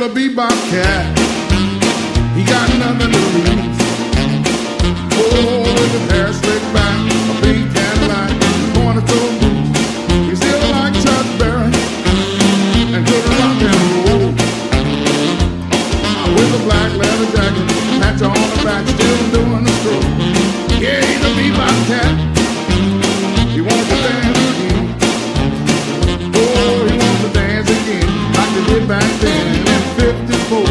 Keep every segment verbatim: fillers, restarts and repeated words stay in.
a bebop cat. He got nothing to lose. Oh, with his hair slicked back, a pink Cadillac, pointed to a boot. He still like Chuck Berry and good rock and roll. With a black leather jacket, patch on the back, still doing the stroke. Yeah, he's a bebop cat. He wants to dance again. Oh, he wants to dance again, like they did back then in fifty-four.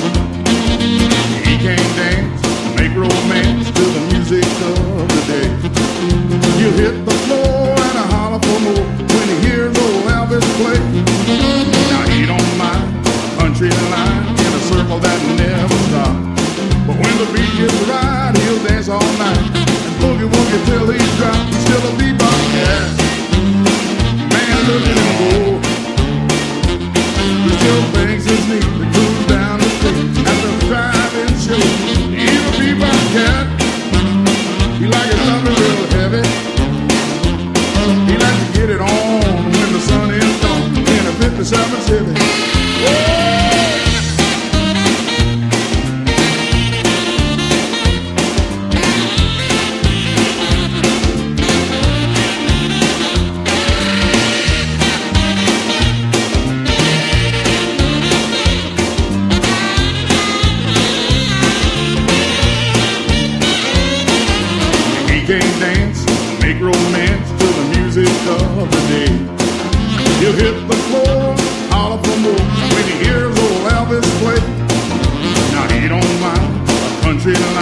He can't dance, make romance to the music of the day. You hit the floor and a holler for more when he hears old Elvis play. Now he don't mind country line in a circle that never stops. But when the beat gets right, he'll dance all night and boogie woogie till he's dropped. He's still a bebop cat. Man, look at him go. He still thinks it's neat to cruise down the street at the drive-in show. He's a bebop cat. He like it loving real heavy. He likes to get it on when the sun is gone in a fifty-seven Chevy. Can't dance, make romance to the music of the day. He'll hit the floor, holler for more when he hears old Elvis play. Now he don't mind a country line